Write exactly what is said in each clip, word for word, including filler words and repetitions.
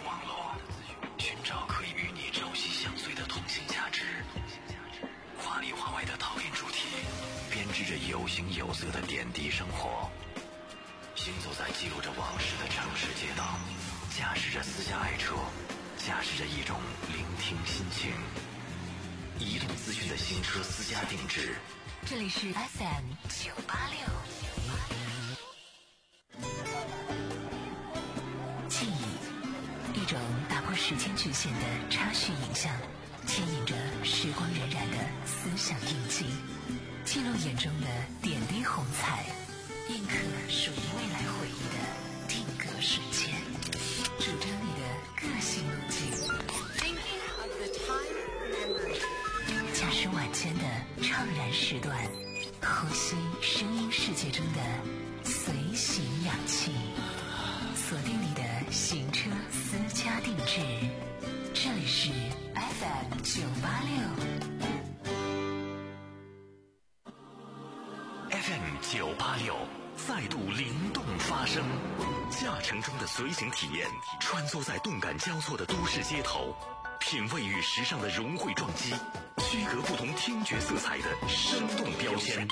网络，寻找可以与你朝夕相随的同性价值。华里华外的讨论主题，编织着有形有色的点滴生活。行走在记录着往事的城市街道，驾驶着私家爱车，驾驶着一种聆听心情。移动资讯的新车私家定制， 这里是 F M 九八六。记忆，一种打破时间局限的插叙影像，牵引着时光荏苒的思想印记，记录眼中的点滴红彩，印刻属于未来回忆的定格瞬间，主张你的个性路径。驾驶晚间的怅然时段，呼吸声音世界中的随行氧气，锁定你的行车私家定制，这里是 F M 九八六。 F M 九八六再度灵动发声，驾乘中的随行体验，穿梭在动感交错的都市街头，品味与时尚的融汇撞击，区隔不同听觉色彩的生动标签。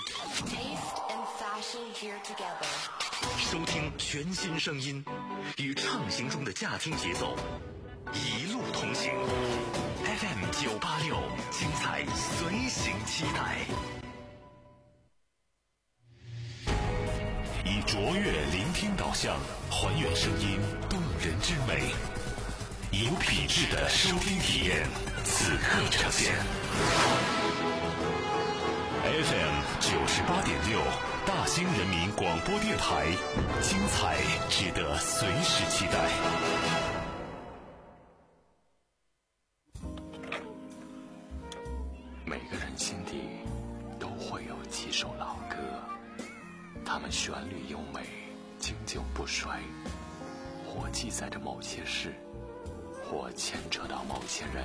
收听全新声音，与畅行中的驾听节奏，一路同行。F M 九八六，精彩随行期待。 以卓越聆听导向，还原声音动人之美，有品质的收听体验，此刻呈现。F M 九十八点六，大兴人民广播电台，精彩值得随时期待。 每个人心底都会有几首老歌，它们旋律优美，经久不衰，或记载着某些事，或牵扯到某些人。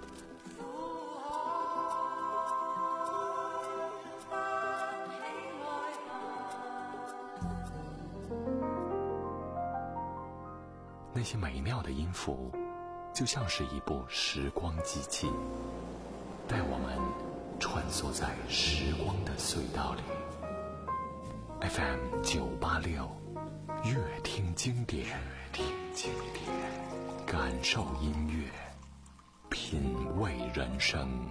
那些美妙的音符，就像是一部时光机器，带我们穿梭在时光的隧道里。F M 九八六，乐听经典，听经典，感受音乐，品味人生。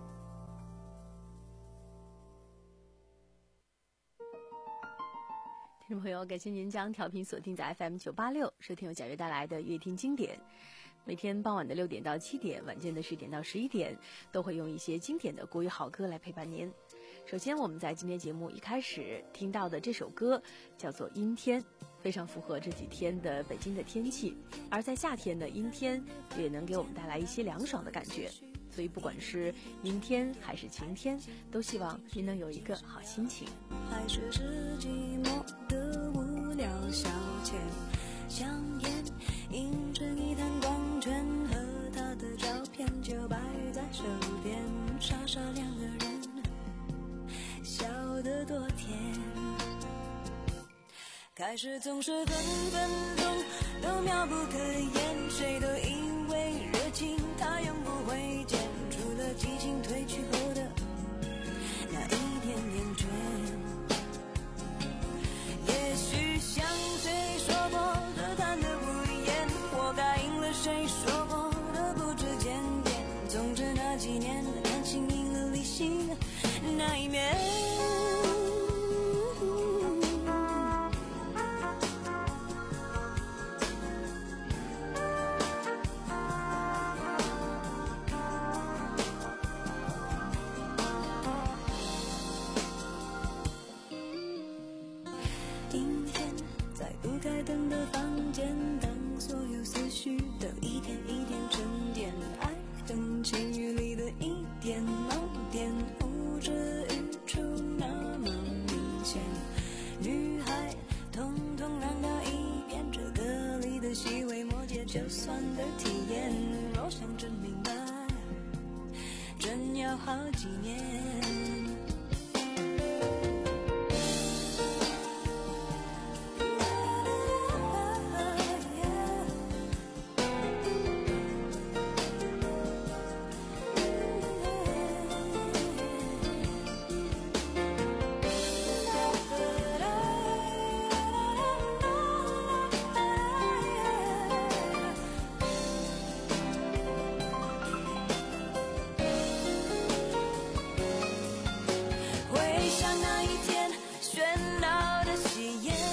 听众朋友，感谢您将调频锁定在 F M 九八六，收听由贾悦带来的乐听经典。每天傍晚的六点到七点，晚间的十点到十一点，都会用一些经典的国语好歌来陪伴您。首先，我们在今天节目一开始听到的这首歌叫做《阴天》，非常符合这几天的北京的天气。而在夏天的阴天，也能给我们带来一些凉爽的感觉。所以，不管是阴天还是晴天，都希望您能有一个好心情。 还是是寂寞的无聊消遣，香烟映成一滩光圈，和他的照片就摆在手边，傻傻两个人笑得多甜。开始总是分分钟都妙不可言，谁都以为热情它永不会减，除了激情褪去后的那一点点倦。也许像谁说过的谈得不厌，活该应了谁说过的不知检点。总之那几年感情赢了理性那一面。阴天在不开灯的房间，当所有思绪都一点一点沉淀，爱恨情欲里的一点盲点，呼之欲出那么明显。女孩统统让到一边，这歌里的细微末节就算的体验，若想真明白，真要好几年。 喜宴。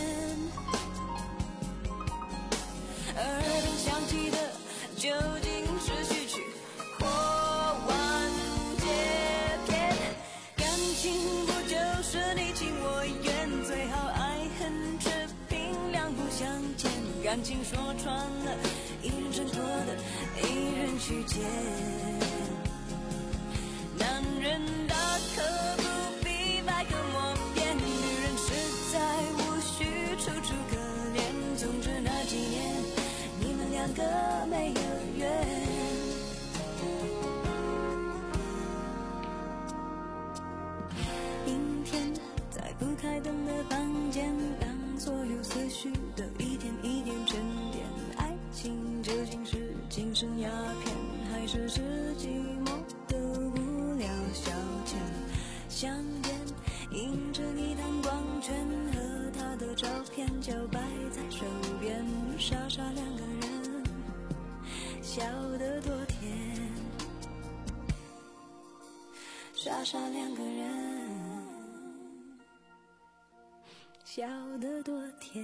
耳边响起的究竟是序曲或完结篇？感情不就是你情我愿，最好爱恨持平，两不相欠。感情说穿了，一人挣脱的，一人去捡。男人大可不必百口莫辩，女人实在无需楚楚可怜。总之那几年，你们两个没有缘。阴天，在不开灯的房间，当所有思绪都一点一点沉淀。爱情究竟是精神鸦片，还是是寂寞的无聊消遣？香烟映着一滩光圈，和他的照片就摆在手边，傻傻两个人，笑得多甜。傻傻两个人，笑得多甜。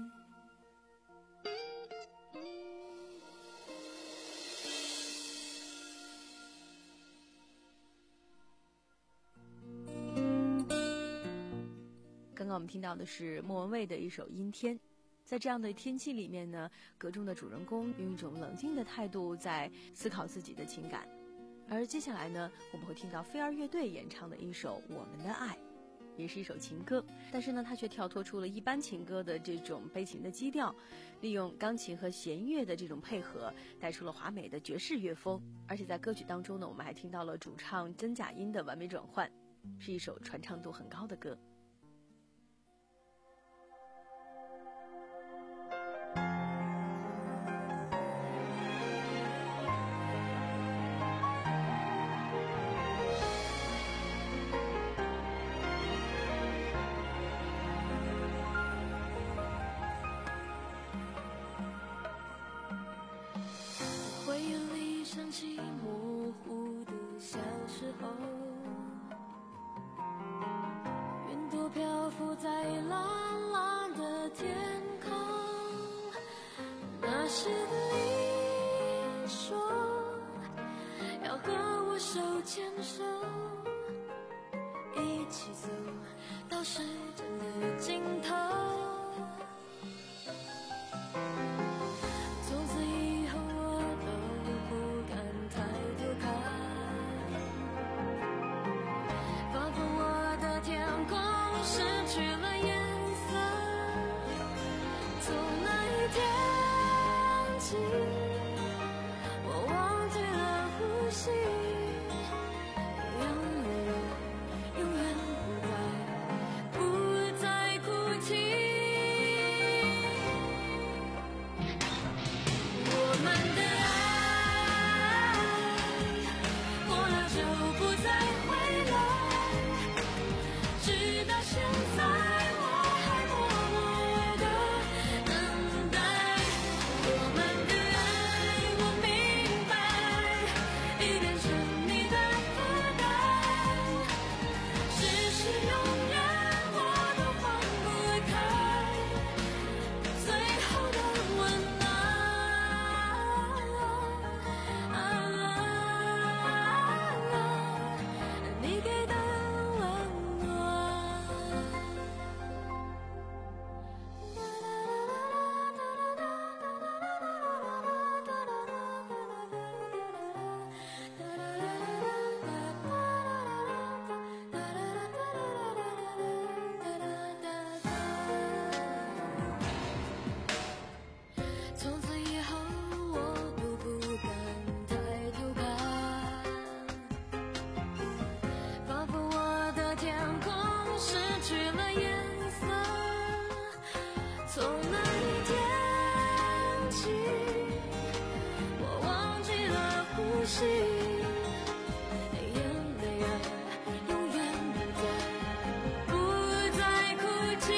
刚刚我们听到的是莫文蔚的一首《阴天》。在这样的天气里面呢，歌中的主人公用一种冷静的态度在思考自己的情感。而接下来呢，我们会听到飞儿乐队演唱的一首《我们的爱》，也是一首情歌，但是呢，它却跳脱出了一般情歌的这种悲情的基调，利用钢琴和弦乐的这种配合，带出了华美的爵士乐风。而且在歌曲当中呢，我们还听到了主唱真假音的完美转换，是一首传唱度很高的歌。 回忆里想起模糊的小时候，云朵漂浮在蓝蓝的天空。那时的你说要和我手牵手，一起走到时间的尽头。从此以后我都不敢抬头看，仿佛我的天空失去了颜色。从那一天起，我忘记了呼吸，眼泪永远不再不再哭泣。我们的爱过了就不再回来，直到现在我还默默地等待。我们的爱我明白，已变成你的负担，只是永远我都放不开最后的温暖。你给的温从此以后我都不敢抬头看，仿佛我的天空失去了颜色。从那一天起，我忘记了呼吸，眼泪啊永远不再不再哭泣。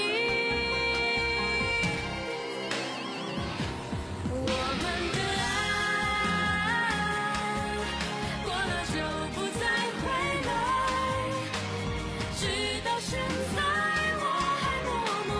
我们的爱过了就不再回来，直到现在我还默默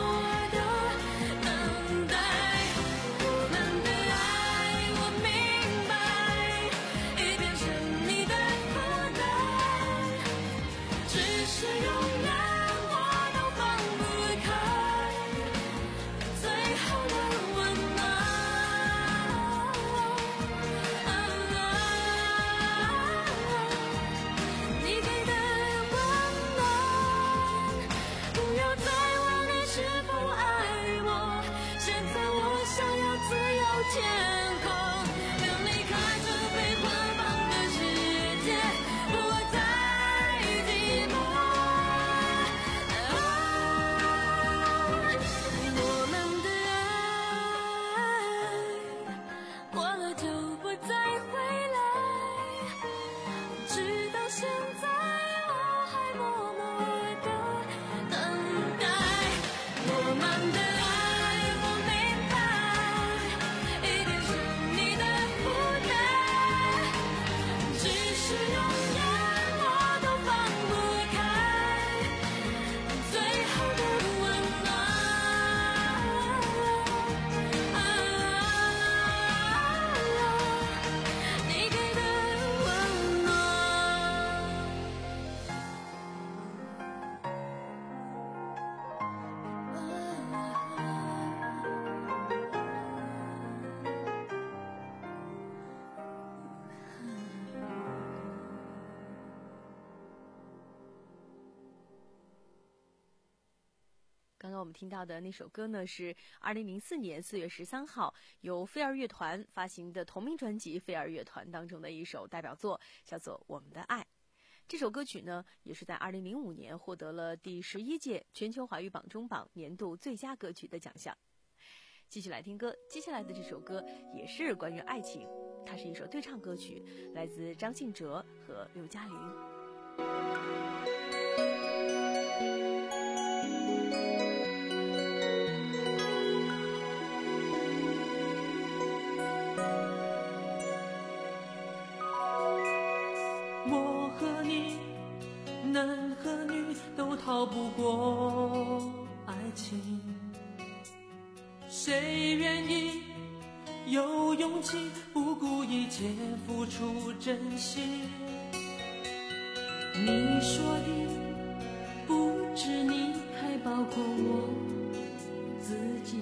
刚刚我们听到的那首歌呢，是二零零四年四月十三号由飞儿乐团发行的同名专辑《飞儿乐团》当中的一首代表作，叫做《我们的爱》。这首歌曲呢，也是在二零零五年获得了第十一届全球华语榜中榜年度最佳歌曲的奖项。继续来听歌，接下来的这首歌也是关于爱情，它是一首对唱歌曲，来自张信哲和刘嘉玲。 我和你，男和女都逃不过爱情，谁愿意有勇气不顾一切付出真心？你说的不止你，还包括我自己。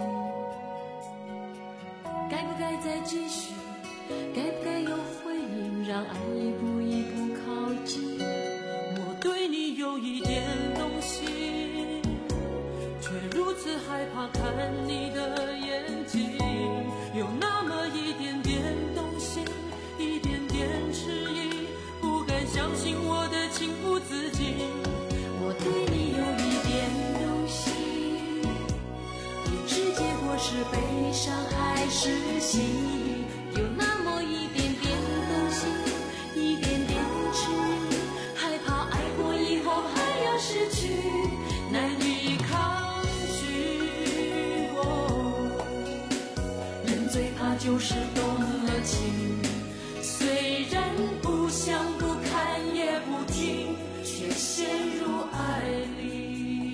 该不该再继续？该不该有回应？让爱一步一步靠近。我对你有一点动心，却如此害怕看你的眼睛，有那么一点点动心，一点点迟疑，不敢相信我的情不自禁。我对你有一点动心，不知结果是悲伤还是喜悦，有那么一点点动心，一点点迟疑，害怕爱过以后还要失去，难以抗拒。我人最怕就是动了情，虽然不想不看也不听，却陷入爱里。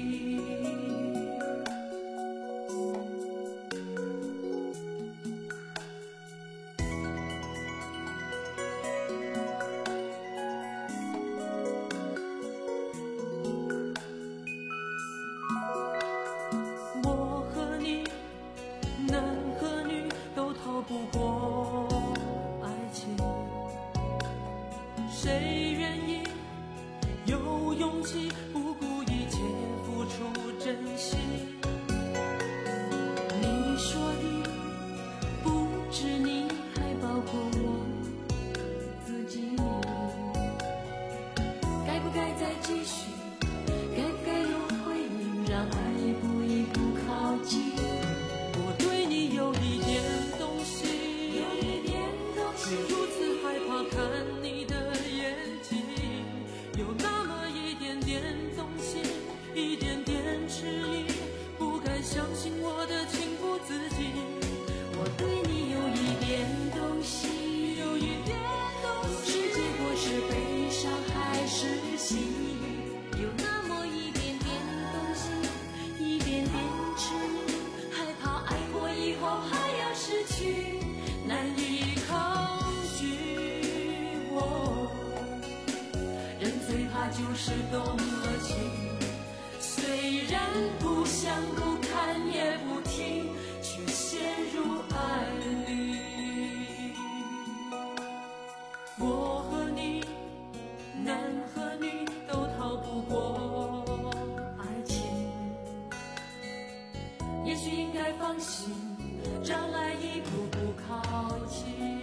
我和你，男和女都逃不过爱情，谁愿意有勇气不顾一切付出真心？你说的不止你，还包括我自己。该不该再继续？该不该有回应？让爱一步一步靠近。我对你有一点动心，有一点动心，却如此害怕看你的眼睛，有那么一点点动心，一点点迟疑，不敢相信我的情不自禁。我对你有一点动心，有一点动心，不知结果是悲伤还是喜悦，有那么一点点动心，一点点迟疑，害怕爱过以后还要失去，难以抗拒。我人最怕就是动了情，虽然不想不看也不听，却陷入爱里。我和你，男和女都逃不过爱情，也许应该放心， 障碍一步步靠近。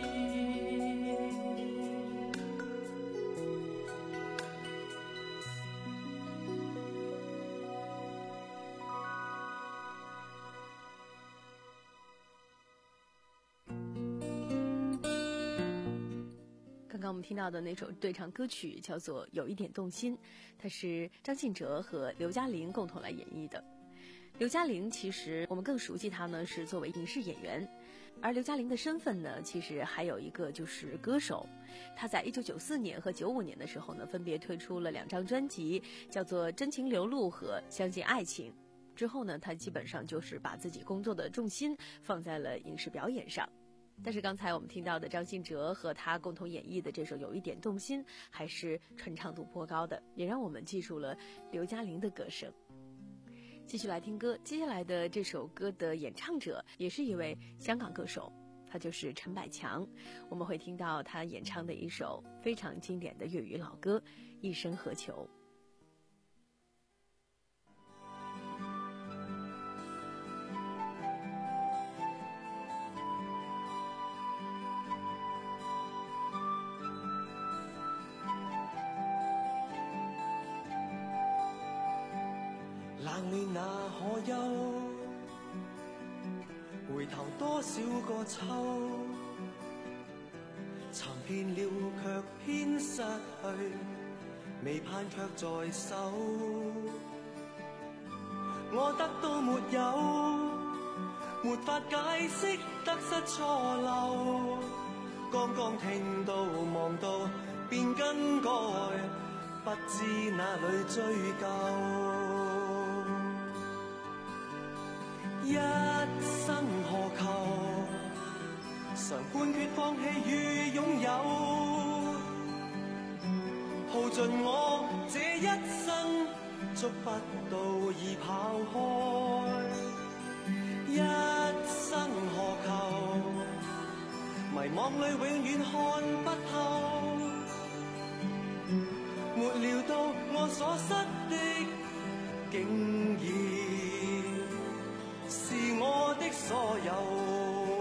刚刚我们听到的那首对唱歌曲叫做《有一点动心》，它是张信哲和刘嘉玲共同来演绎的。刘嘉玲其实我们更熟悉她呢是作为影视演员，而刘嘉玲的身份呢其实还有一个就是歌手。她在一九九四年和九五年的时候呢分别推出了两张专辑，叫做《真情流露》和《相信爱情》。之后呢她基本上就是把自己工作的重心放在了影视表演上。但是刚才我们听到的张信哲和他共同演绎的这首《有一点动心》还是传唱度颇高的，也让我们记住了刘嘉玲的歌声。继续来听歌，接下来的这首歌的演唱者也是一位香港歌手，他就是陈百强。我们会听到他演唱的一首非常经典的粤语老歌《一生何求》。 冷暖那可休，回頭多少個秋，尋遍了卻偏失去，未盼卻在手。我得到沒有，沒法解釋得失錯漏，剛剛聽到望到便更改，不知哪裏追究。一生何求，常判決放棄與擁有，耗盡我這一生，捉不到已跑開。一生何求，迷惘裏永遠看不透，沒料到我所失的竟然是我的所有。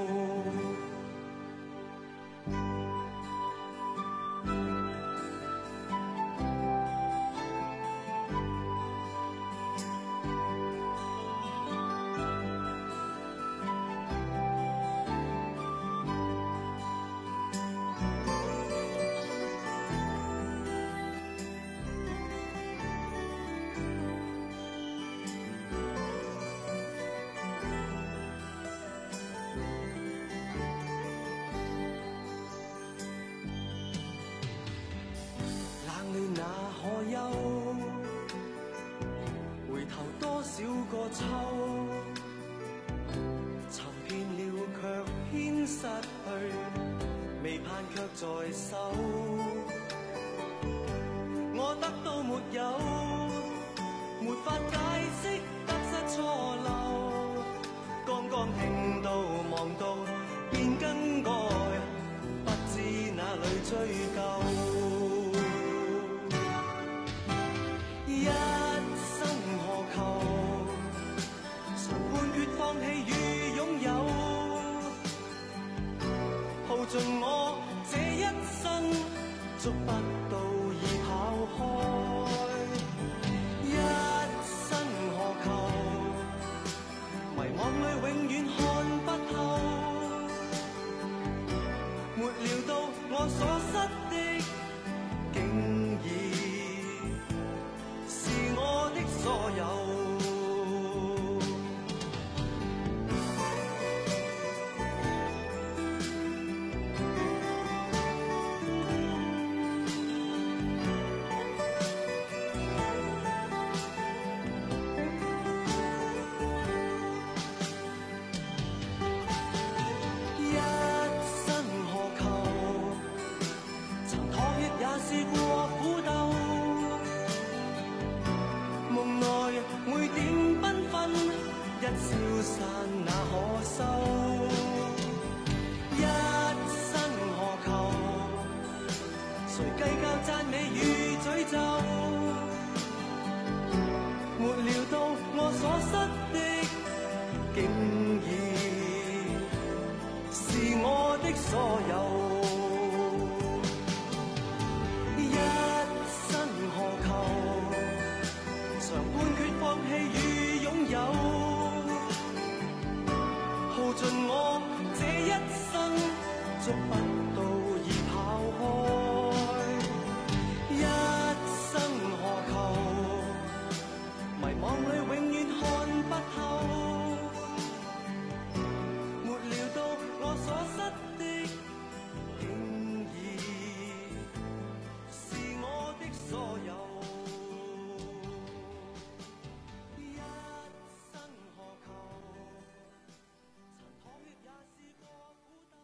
那可休，回頭多少個秋，尋遍了卻偏失去，未盼卻在手。我得到沒有，沒法解釋得失錯漏，剛剛聽到望到便更改，不知哪裏追究。一生何求，常判決放棄與擁有，耗盡我這一生，捉不到已跑開。一生何求，迷惘裏永遠看不透，沒料到我所失的竟然我的所有。一生何求，曾妥協也試過苦鬥，夢內每點繽紛，一消散那可收。一生何求，誰計較讚美與詛咒，沒料到我所失的竟然所有，一生何求？常判決放棄與擁有，耗盡我這一生，捉不到已跑開。一生何求？迷惘裏永遠看不透，沒料到我所失的，竟已是我的所有。一生何求？曾淌血也試過苦鬥。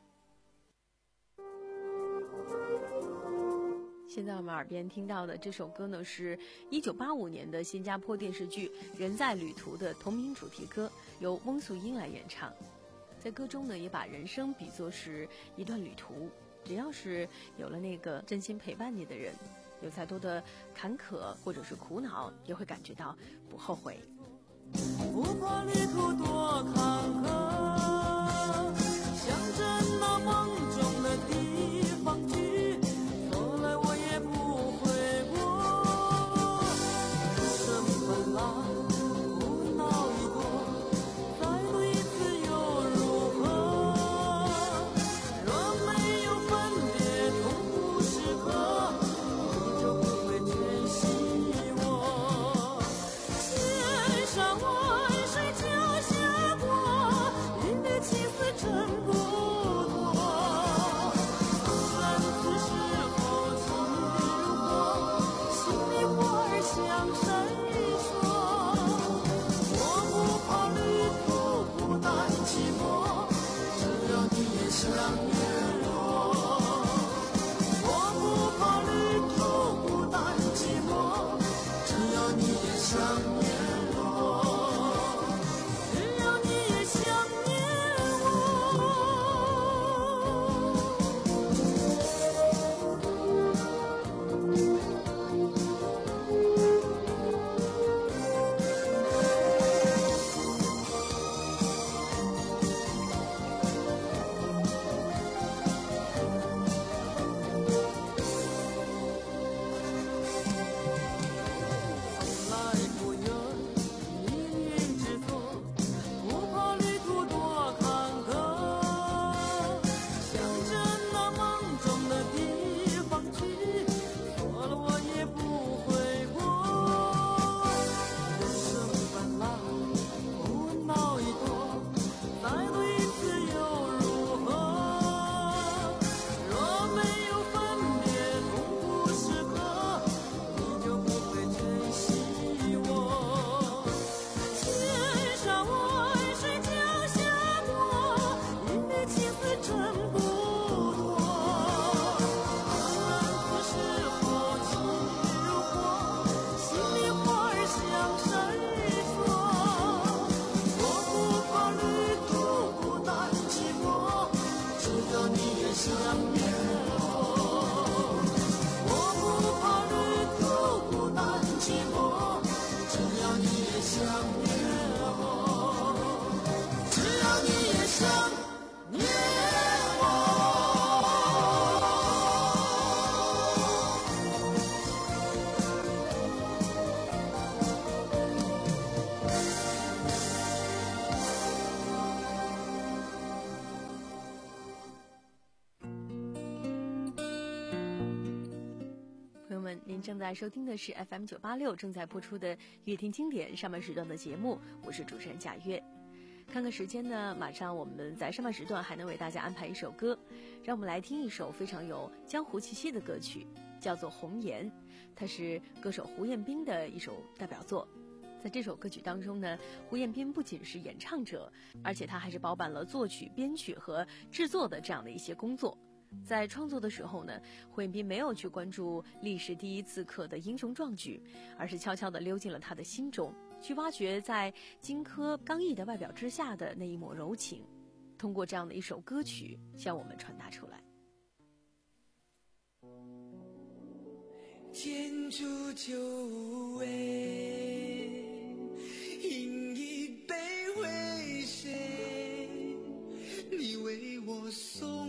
现在我们耳边听到的这首歌呢，是一九八五年的新加坡电视剧《人在旅途》的同名主题歌，由翁素英来演唱。在歌中呢，也把人生比作是一段旅途，只要是有了那个真心陪伴你的人，有再多的坎坷或者是苦恼，也会感觉到不后悔。 不怕旅途多坎坷，向着那梦中的地方去，错了我也不悔过。生分了，苦恼一多，再度一次又如何？若没有分别痛苦时刻，你就不会珍惜我。天上万水脚下过，云的情丝真不多。纵然此时候情如火，心里话儿向山里说。我不怕旅途孤单寂寞，只要你也相约我。我不怕旅途孤单寂寞，只要你也相约我，只要你也想念我。来不远，命运之错，不怕旅途多坎坷，向着那梦中的地方去，错了我也不悔过。人生本来苦恼一多，再度一次又如何？若没有分别痛苦时刻，你就不会珍惜我。天上万水脚下过，云的情丝真不多。纵然此时候情如火，心里话儿向山里说。我不怕旅途孤单寂寞，只要你也相约我。我不怕旅途孤单寂寞，只要你也相约我，只要你也相约我。 朋友们，您正在收听的是 F M 九八六正在播出的《乐听经典》上半时段的节目，我是主持人贾月。看看时间呢，马上我们在上半时段还能为大家安排一首歌，让我们来听一首非常有江湖气息的歌曲，叫做《红颜》，它是歌手胡彦斌的一首代表作。在这首歌曲当中呢，胡彦斌不仅是演唱者，而且他还是包办了作曲、编曲和制作的这样的一些工作。在创作的时候呢，胡彦斌没有去关注历史第一刺客的英雄壮举，而是悄悄地溜进了他的心中，去挖掘在荆轲刚毅的外表之下的那一抹柔情，通过这样的一首歌曲向我们传达出来。 天诛九尾，饮一杯为谁？你为我送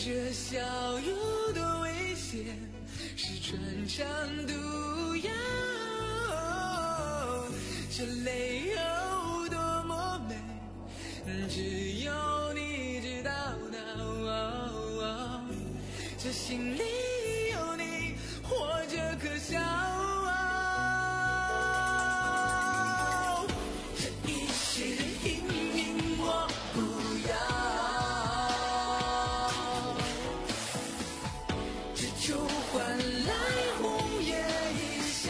这笑有多危险，是穿肠毒药。这泪有多么美，只有你知道。这心里有你，活着可笑。这一世阴影我不要，只求换来红颜一笑。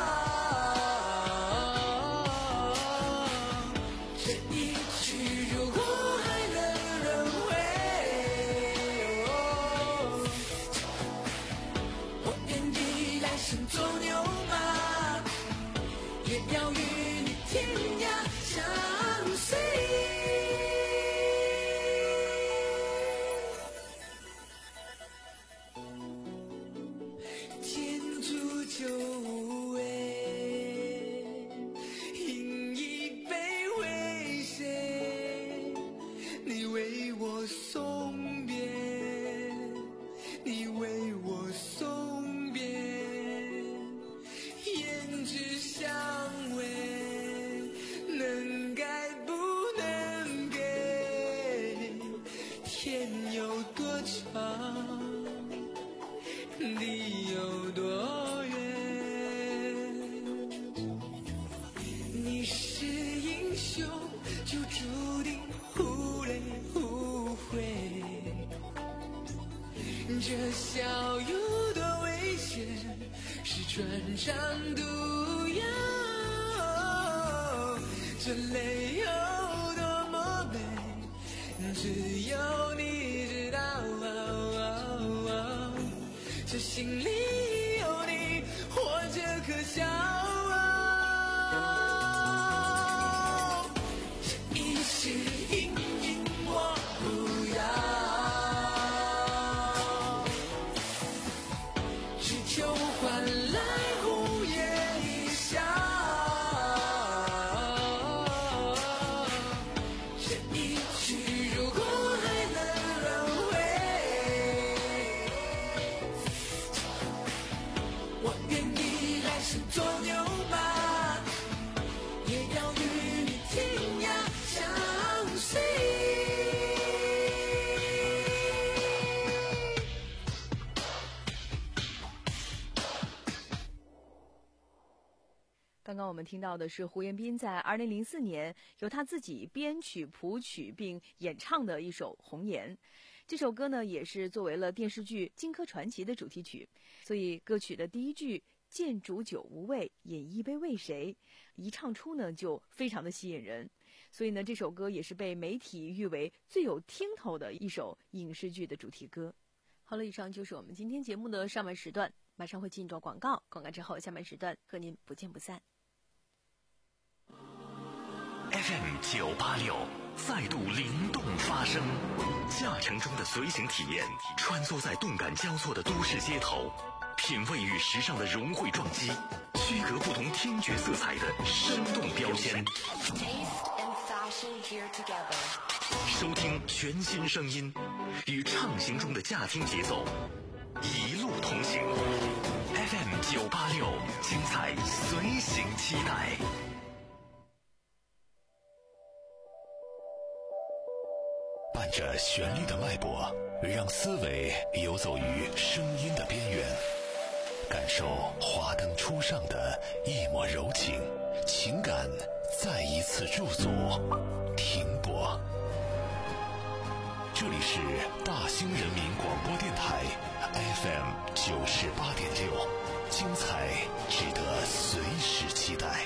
这一句如果还能轮回，我愿意来生做牛马，也要与你天涯相随。天诛九尾，饮一杯为谁？你为我送别，你为我送别，胭脂香味，能改不能给？天有多长，地有多远？你是英雄，就注定忽泪忽悔。这笑有多危险，是穿肠毒药。这泪有多么美，只有你知道。这心里有你，活着可笑。这一世阴影我不要，只求换来红颜一笑。这一句如果还能轮回，我愿意来生做牛马，也要与你天涯相随。 刚刚我们听到的是胡彦斌在二零零四年由他自己编曲谱曲并演唱的一首《红颜》。这首歌呢也是作为了电视剧《荆轲传奇》的主题曲，所以歌曲的第一句见煮酒无味，饮一杯为谁，一唱出呢就非常的吸引人。所以呢这首歌也是被媒体誉为最有听头的一首影视剧的主题歌。好了，以上就是我们今天节目的上半时段，马上会进入到广告，广告之后下半时段和您不见不散。 F M 九八六再度灵动发声，驾乘中的随行体验，穿梭在动感交错的都市街头，品味与时尚的融汇撞击，区隔不同听觉色彩的生动标签。收听全新声音，与畅行中的驾听节奏，一路同行。F M 九八六，精彩随行期待。 伴着旋律的脉搏，让思维游走于声音的边缘，感受华灯初上的一抹柔情，情感再一次驻足停泊。这里是大兴人民广播电台 F M 九十八点六，精彩值得随时期待。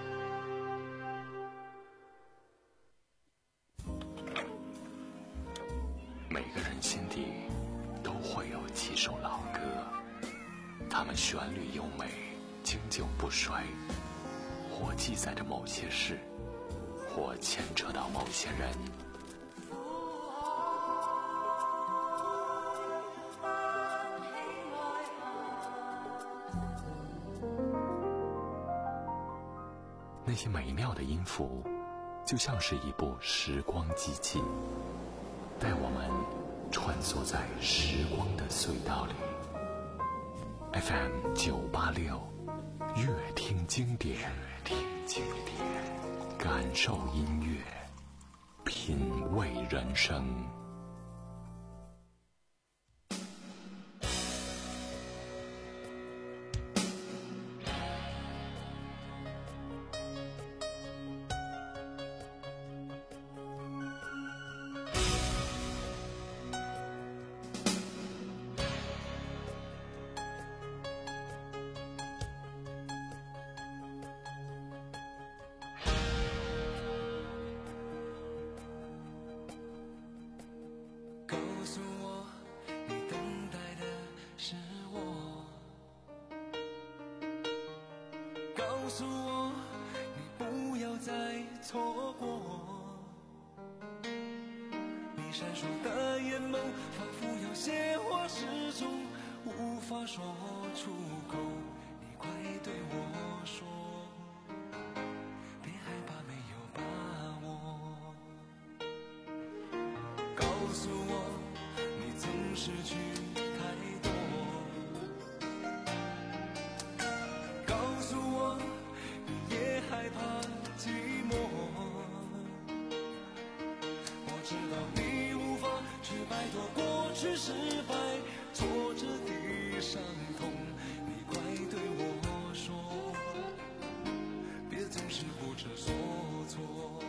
每个人心底都会有几首老歌，它们旋律优美，经久不衰，或记载着某些事，或牵扯到某些人。那些美妙的音符，就像是一部时光机器，带我们穿梭在时光的隧道里。 F M 九八六，乐听经典，乐听经典，感受音乐，品味人生。 告诉我，你不要再错过。你闪烁的眼眸，仿佛有些话始终无法说出口。你快对我说，别害怕没有把握。告诉我，你曾失去太多。告诉我，害怕寂寞，我知道你无法去摆脱过去失败挫折的伤痛。你快对我说，别总是不知所措。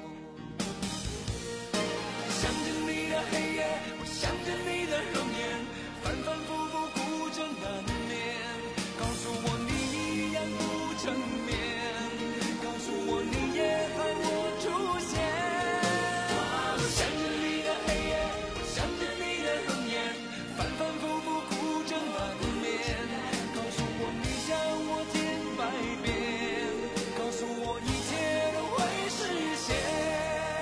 想着你的黑夜，我想着你的容颜，反反复复孤枕难眠。告诉我你一样不成眠，你也盼我出现。我想着你的黑夜，我想着你的容颜，反反复复孤枕难眠。告诉我你想我千百遍，告诉我一切都会实现。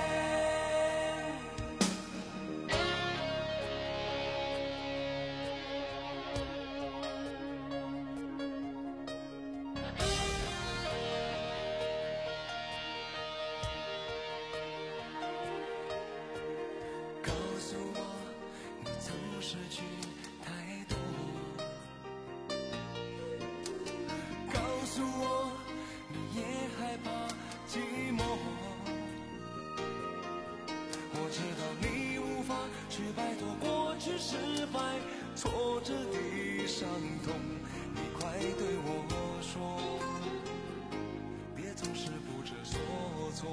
失去太多，告诉我你也害怕寂寞。我知道你无法去摆脱过去失败挫折的伤痛。你快对我说，别总是不知所措。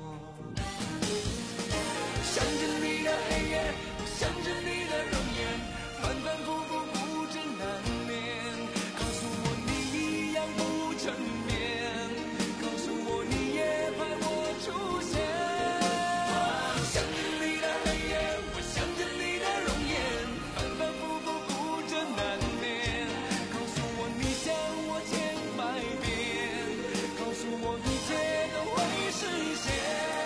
想着你的黑夜，想着你的容颜，反反复复孤枕难眠。告诉我你一样不成眠，告诉我你也盼我出现。想着你的黑夜，我想着你的容颜，反反复复孤枕难眠。告诉我你想我千百遍，告诉我一切都会实现。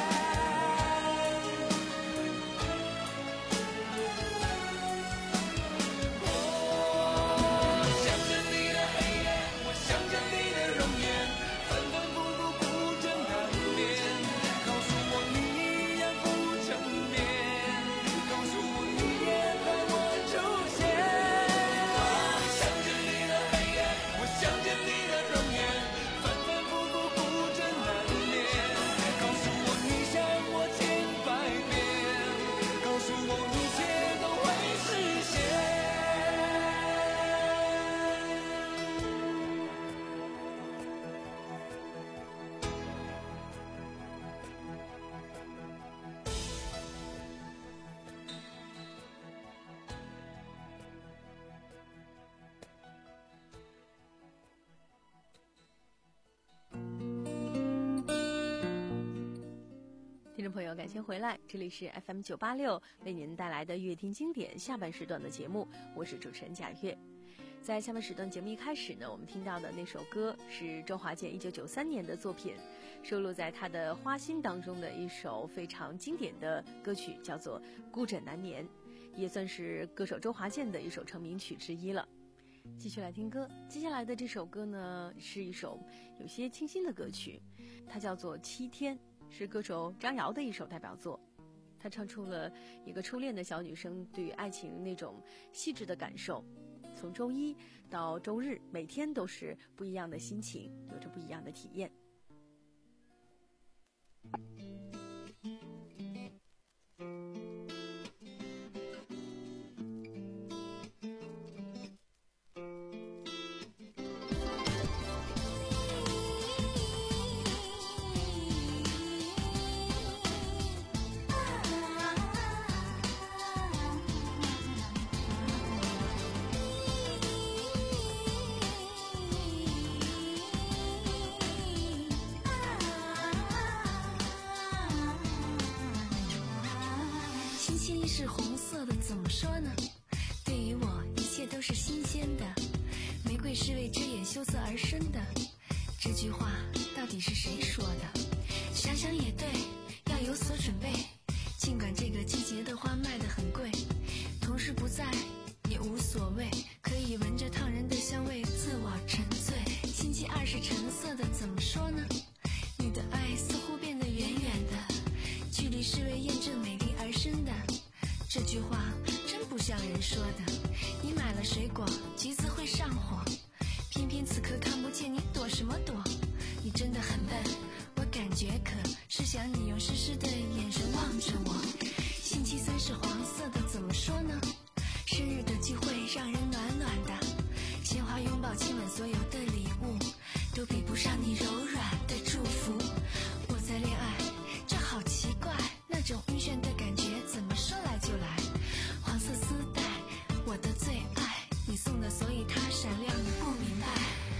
听众朋友，感谢回来，这里是 F M 九八六为您带来的乐听经典下半时段的节目，我是主持人贾月。在下半时段节目一开始呢，我们听到的那首歌是周华健一九九三年的作品，收录在他的《花心》当中的一首非常经典的歌曲，叫做《孤枕难眠》，也算是歌手周华健的一首成名曲之一了。继续来听歌，接下来的这首歌呢，是一首有些清新的歌曲，它叫做《七天》，是歌手张瑶的一首代表作。 他唱出了一个初恋的小女生对于爱情那种细致的感受。从周一到周日，每天都是不一样的心情，有着不一样的体验。 是红色的，怎么说呢？对于我，一切都是新鲜的。玫瑰是为遮掩羞涩而生的。这句话到底是谁说的？想想也对，要有所准备。尽管这个季节的花卖得很贵，同事不在也无所谓，可以闻着烫人的香味自我沉醉。星期二是橙色的，怎么说呢？你的爱似乎变得远远的，距离是为验证美丽而生的。这句话真不像人说的。你买了水果，橘子会上火，偏偏此刻看不见，你躲什么躲？你真的很笨，我感觉可是想你用湿湿的眼神望着我。星期三是黄色的，怎么说呢？生日的聚会让人暖暖的，鲜花拥抱亲吻，所有的礼物都比不上你柔软的祝福。我在恋爱，这好奇怪，那种晕眩的感觉怎么说来就来。黄色丝带，我的最爱，你送的，所以它闪亮，你不明白。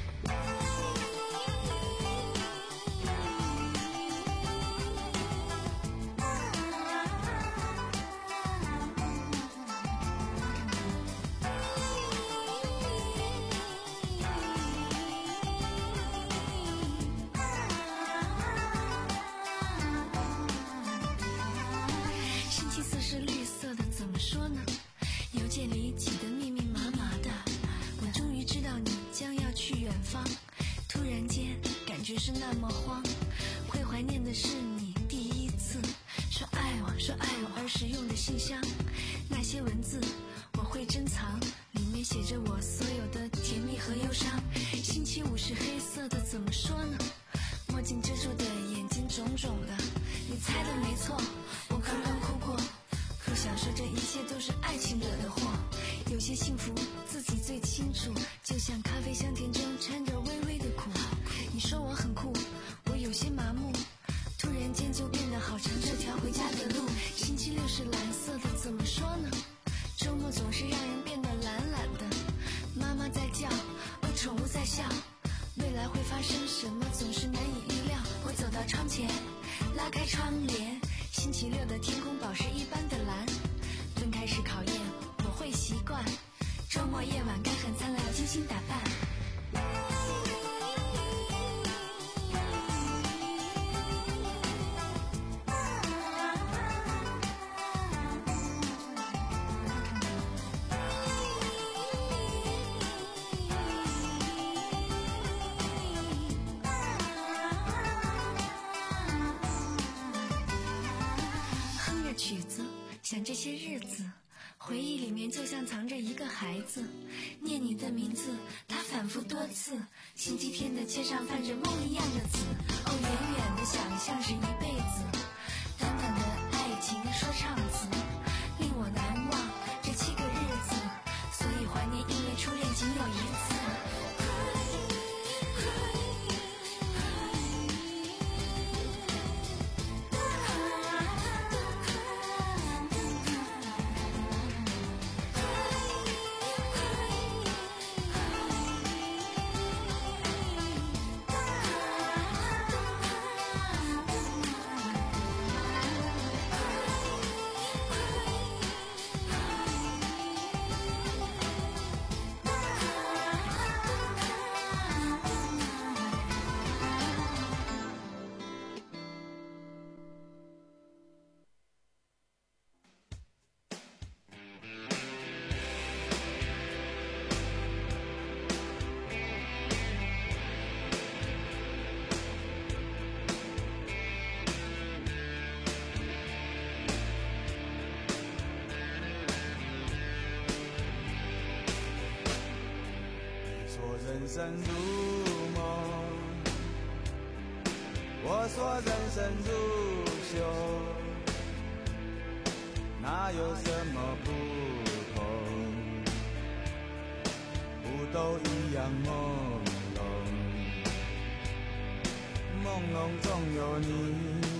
夜里挤得密密麻麻的，我终于知道你将要去远方。突然间感觉是那么慌，会怀念的是你第一次说爱我说爱我而使用的信箱，那些文字我会珍藏，里面写着我所有的甜蜜和忧伤。星期五是黑色的，怎么说呢？墨镜遮住的眼睛肿肿的，你猜的没错，我刚刚哭过，可想说这一切都是爱情惹的祸。有些幸福自己最清楚，就像咖啡香甜中掺着微微的苦。你说我很酷，我有些麻木，突然间就变得好长这条回家的路。星期六是蓝色的，怎么说呢？周末总是让人变得懒懒的，妈妈在叫，我宠物在笑，未来会发生什么总是难以预料。我走到窗前，拉开窗帘，星期六的天空宝石一般的蓝。分开是考验，我会习惯，周末夜晚该很灿烂，要精心打扮。曲子，想这些日子，回忆里面就像藏着一个孩子，念你的名字，他反复多次。星期天的街上泛着梦一样的紫，哦，远远的想象是一辈子，短短的爱情说唱词，令我难忘这七个日子，所以怀念，因为初恋仅有一次。 生如梦，我说人生如秀，哪有什么不同？不都一样朦胧，朦胧中有你，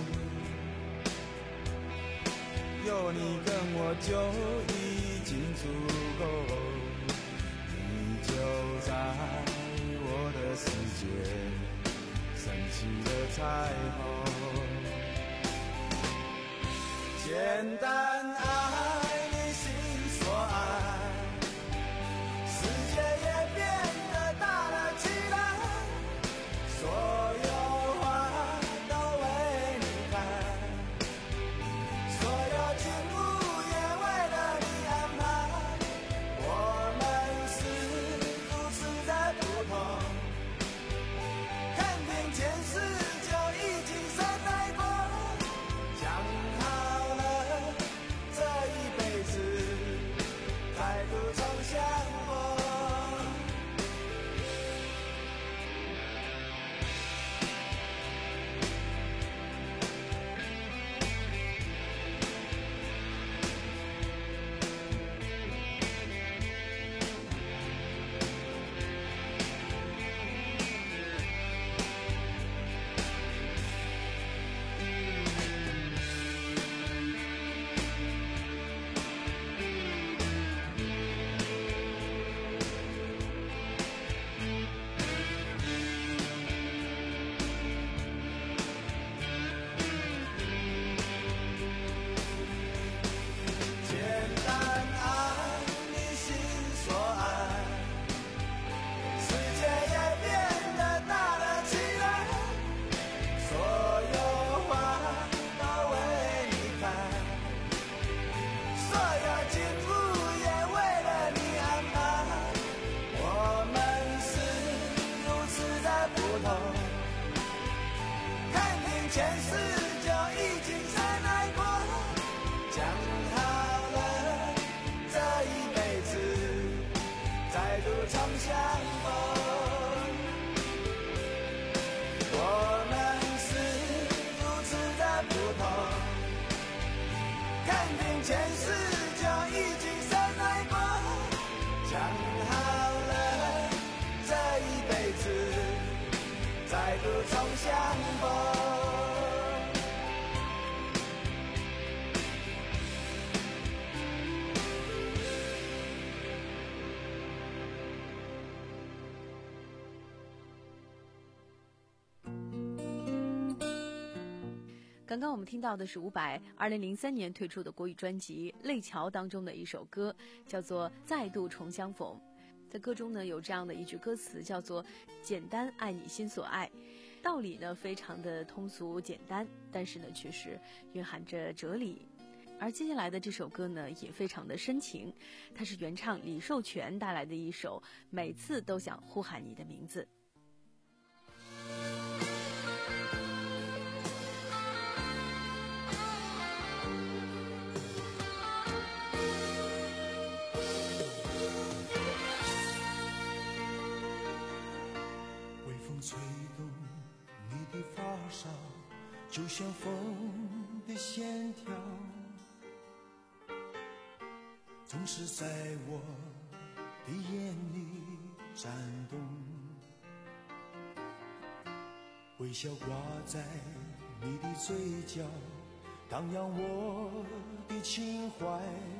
有你跟我就已经足够，你就在我的世界升起了彩虹。简单爱你心所爱，世界也变得大了起来，所有花都为你开，所有景物也为了你安排，我们是如此的不同，看遍前世就已经深爱过，讲好了这一辈子再度重相逢。前世就已经深爱过，讲好了这一辈子再度重相逢。我们是如此的不同，看遍前世就已经深爱过，讲好了这一辈子再度重相逢。 刚刚我们听到的是伍佰二零零三年推出的国语专辑《泪桥》当中的一首歌，叫做《再度重相逢》。在歌中呢，有这样的一句歌词，叫做“简单爱你心所爱”。道理呢非常的通俗简单，但是呢却是蕴含着哲理。而接下来的这首歌呢也非常的深情，它是原唱李寿全带来的一首《每次都想呼喊你的名字》。 吹动你的发梢，就像风的线条，总是在我的眼里颤动，微笑挂在你的嘴角，荡漾我的情怀，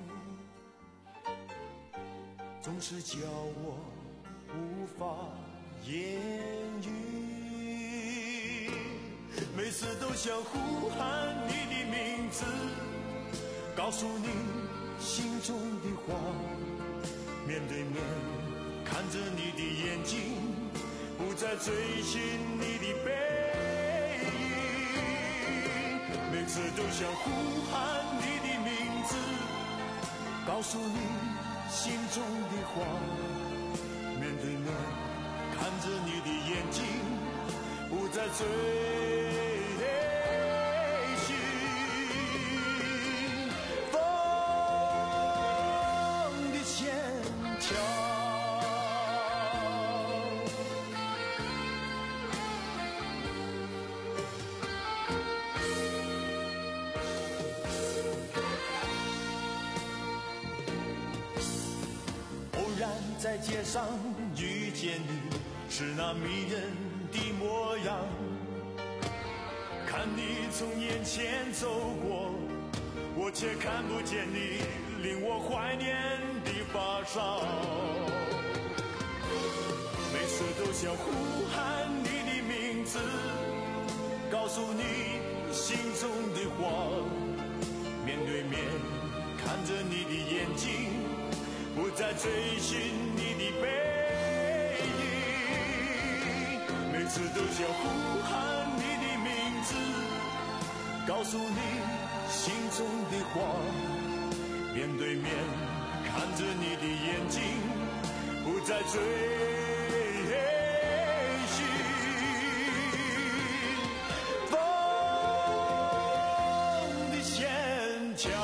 总是叫我无法言语，每次都想呼喊你的名字，告诉你心中的话，面对面看着你的眼睛，不再追寻你的背影，每次都想呼喊你的名字，告诉你心中的话，面对面看着你的眼睛，不再追寻风的线条。 街上遇见你，是那迷人的模样。看你从眼前走过，我却看不见你令我怀念的发梢。每次都想呼喊你的名字，告诉你心中的话，面对面看着你的眼睛，不再追寻你的背影。每次都想呼喊你的名字，告诉你心中的话，面对面看着你的眼睛，不再追寻。风的线条，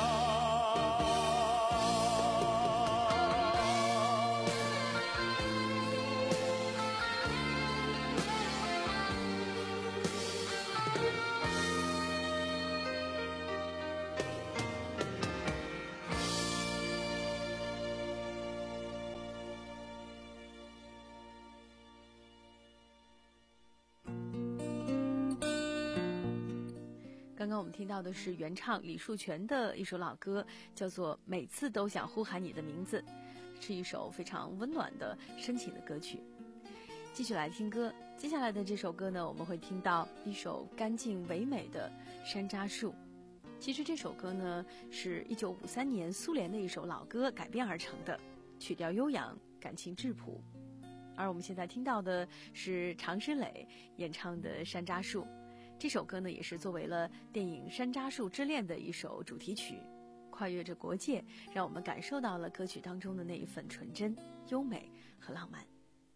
刚刚我们听到的是原唱李树泉的一首老歌，叫做《每次都想呼喊你的名字》，是一首非常温暖的深情的歌曲。继续来听歌，接下来的这首歌呢，我们会听到一首干净唯美的《山楂树》。其实这首歌呢，是一九五三年苏联的一首老歌改编而成的，曲调悠扬，感情质朴。而我们现在听到的是常石磊演唱的《山楂树》。这首歌呢，也是作为了电影《山楂树之恋》的一首主题曲，跨越着国界，让我们感受到了歌曲当中的那一份纯真、优美和浪漫。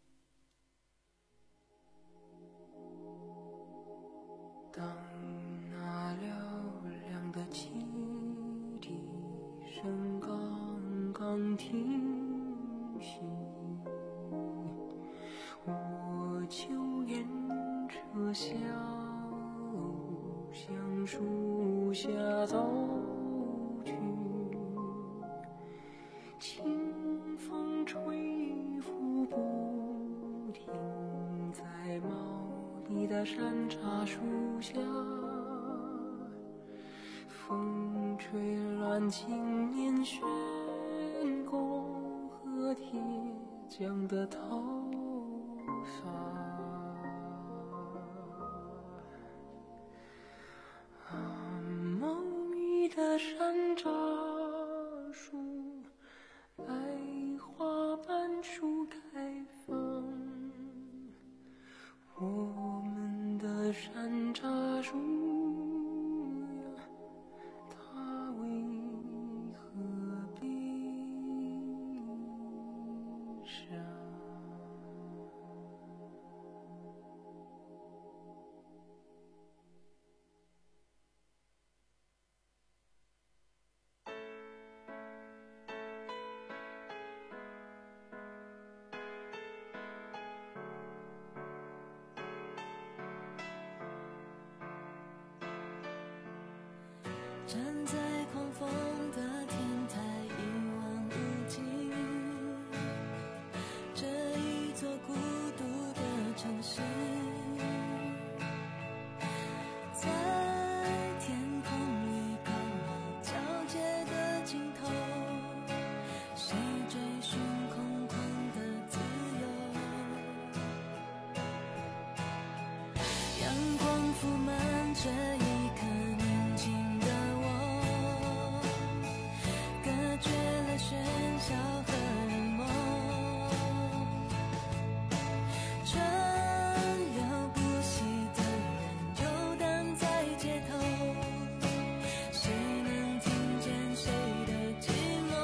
当那嘹亮的汽笛声刚刚停息，我就沿车厢向树下走去，清风吹拂不停在茂密的山楂树下，风吹乱青年悬弓和铁匠的头发。茂密的山楂树，百花瓣树开放，我们的山楂树呀，它为何悲伤？ 站在狂风的天台一望无际，这一座孤独的城市，在天空与高楼交界的尽头，谁追寻空旷的自由？阳光铺满这一颗宁静的喧嚣和人梦，川流不息的人游荡在街头，谁能听见谁的寂寞？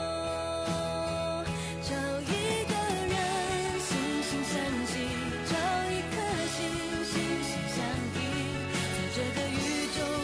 找一个人惺惺相惜，找一颗心心心相印，在这个宇宙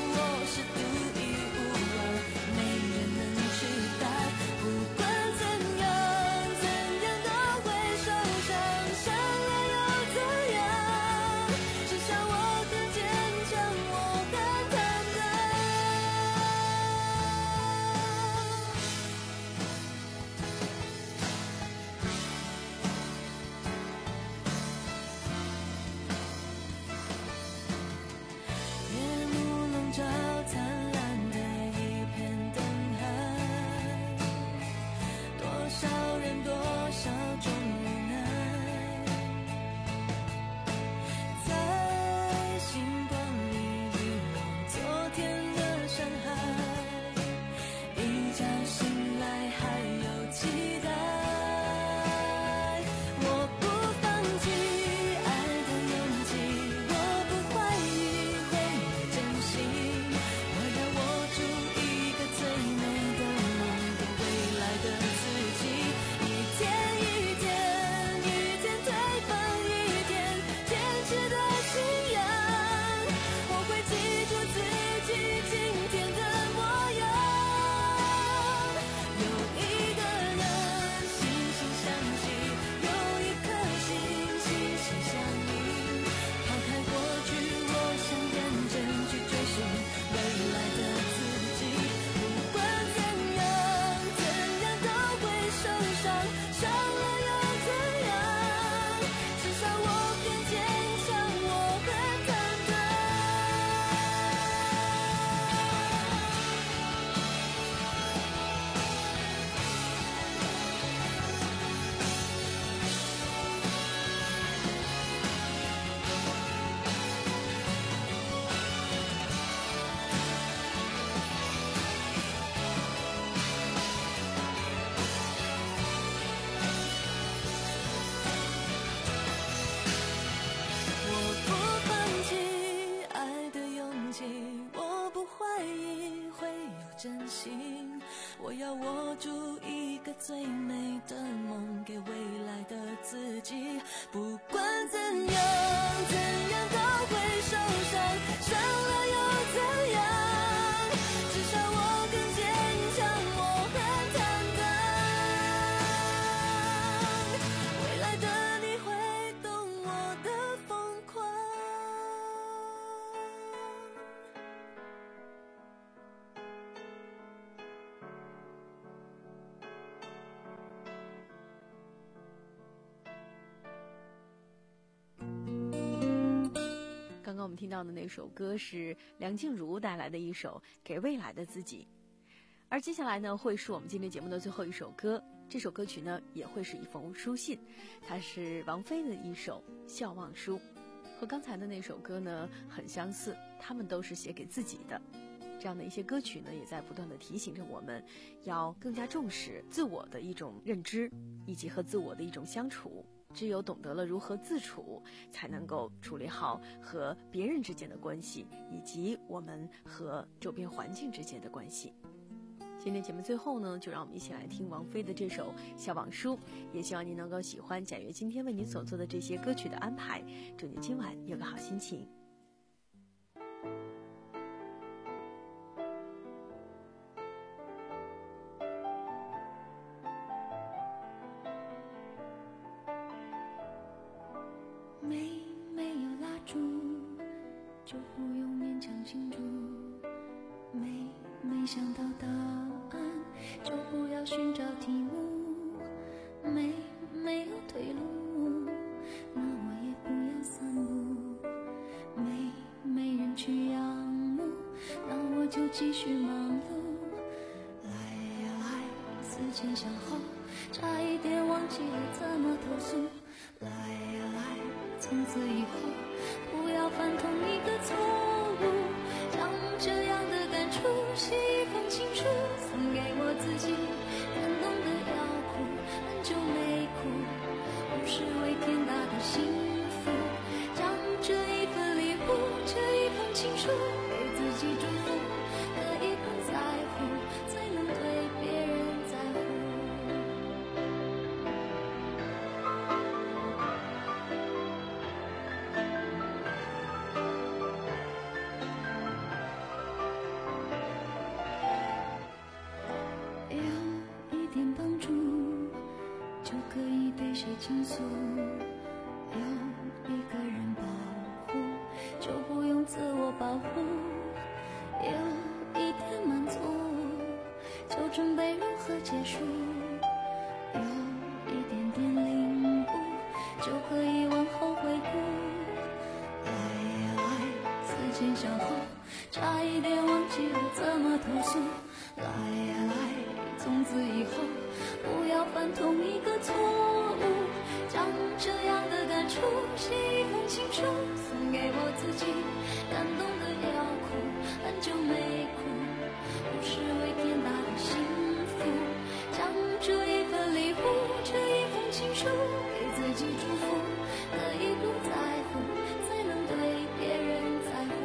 不怀疑会有真心。我要握住一个最美的梦，给未来的自己。不管怎样怎样都会受伤，伤了又怎样，至少我更坚强，我很坦荡。未来的你会懂我的疯狂。 刚刚我们听到的那首歌是梁静茹带来的一首《给未来的自己》，而接下来呢会是我们今天节目的最后一首歌。这首歌曲呢也会是一封书信，它是王菲的一首《笑忘书》，和刚才的那首歌呢很相似，它们都是写给自己的。这样的一些歌曲呢也在不断地提醒着我们要更加重视自我的一种认知，以及和自我的一种相处。只有懂得了如何自处，才能够处理好和别人之间的关系，以及我们和周边环境之间的关系。今天节目最后呢，就让我们一起来听王菲的这首《笑忘书》，也希望您能够喜欢贾跃今天为您所做的这些歌曲的安排，祝您今晚有个好心情。 没没有蜡烛，就不用勉强庆祝。没没想到答案，就不要寻找题目。没没有退路，那我也不要散步。没没人去仰慕，那我就继续忙碌。来呀来，思前想后，差一点忘记了怎么投诉。来呀来，从此以后不要犯同一个错误，将这样的感触写一封情书，送给我自己。感动的要哭，很久没哭，不是为天大的幸福，将这一份礼物，这一封情书给自己祝福，可以不在乎，才能对别人在乎。倾诉，有一个人保护，就不用自我保护。有一点满足，就准备如何结束。有一点点领悟，就可以往后回顾。来呀来，思前想后，差一点忘记了怎么投诉。来呀来，从此以后不要犯同一个错误，将这样的感触写一封情书，送给我自己。感动的要哭，很久没哭，不是为天大的幸福，将这一份礼物，这一封情书给自己祝福，可以不在乎，才能对别人在乎。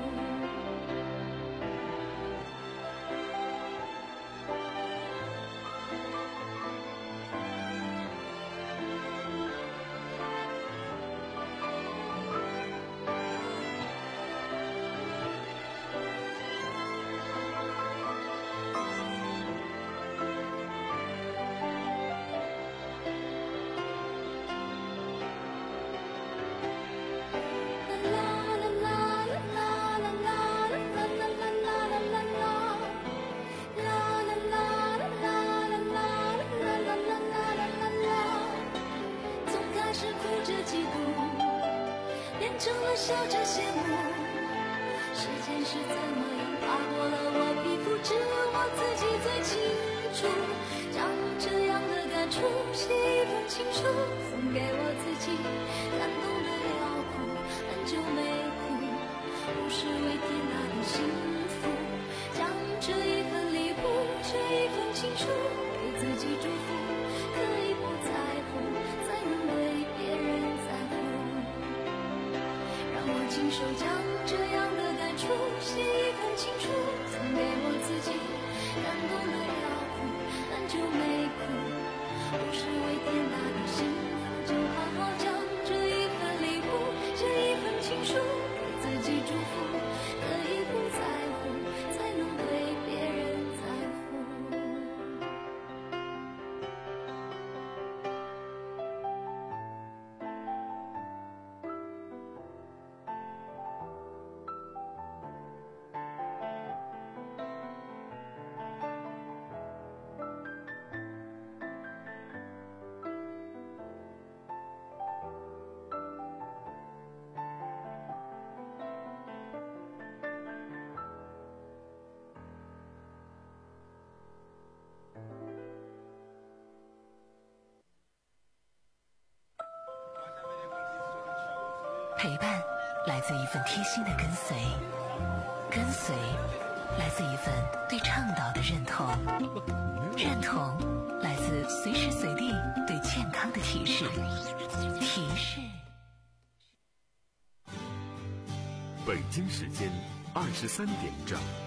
成了笑着羡慕，时间是怎么样爬过了我皮肤，只有我自己最清楚。将这样的感触写一封情书，送给我自己。感动的要哭，很久没哭，不是为天大的幸福，将这一份礼物，这一封情书给自己祝福，可以不在乎，才能对别人在乎。让我亲手将这样的感触写一封情书， 陪伴来自一份贴心的跟随，跟随来自一份对倡导的认同，认同来自随时随地对健康的提示，提示。 北京时间二十三点整。